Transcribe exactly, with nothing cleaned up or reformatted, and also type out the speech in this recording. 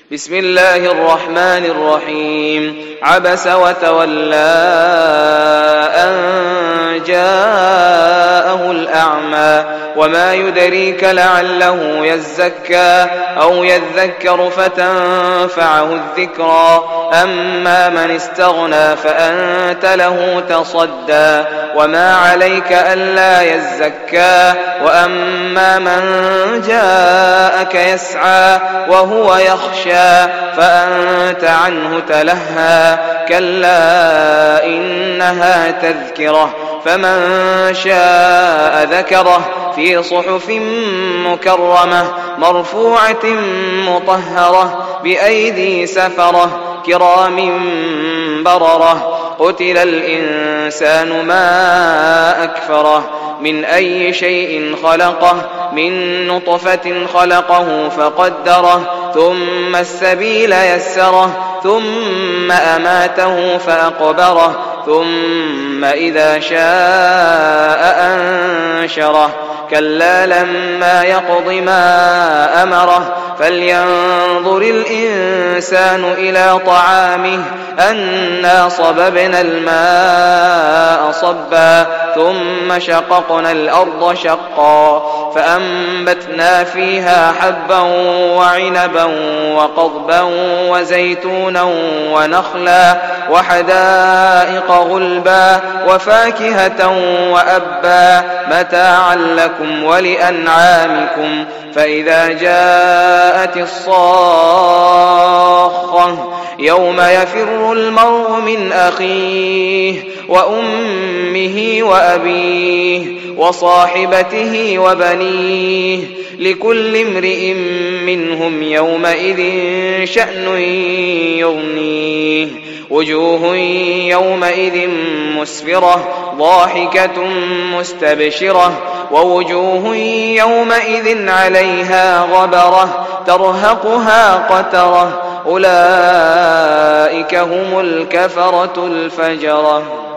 بسم الله الرحمن الرحيم عبس وتولى أن جاءه الأعمى وما يدريك لعله يزكى أو يذكر فتنفعه الذكرى أما من استغنى فأنت له تصدى وما عليك ألا يزكى وأما من جاءك يسعى وهو يخشى فأنت عنه تلهى كلا إنها تذكرة فمن شاء ذكره في صحف مكرمة مرفوعة مطهرة بأيدي سفرة كرام بررة قتل الإنسان ما أكفره من أي شيء خلقه من نطفة خلقه فقدره ثم السبيل يسره ثم أماته فأقبره ثم إذا شاء أنشره كلا لما يقض ما أمره فلينظر الإنسان إلى طعامه أنا صببنا الماء صبا ثم شققنا الأرض شقا فأنبتنا فيها حبا وعنبا وقضبا وزيتونا ونخلا وحدائق غلبا وفاكهة وأبا متاعا لكم ولأنعامكم فإذا جاءت الصاخة يوم يفر المرء من أخيه وأمه وأبيه وصاحبته وبنيه لكل امرئ منهم يومئذ شأن يغنيه وجوه يومئذ مسفرة ضاحكة مستبشرة ووجوه يومئذ عليها غبرة ترهقها قترة أولئك هم الكفرة الفجرة.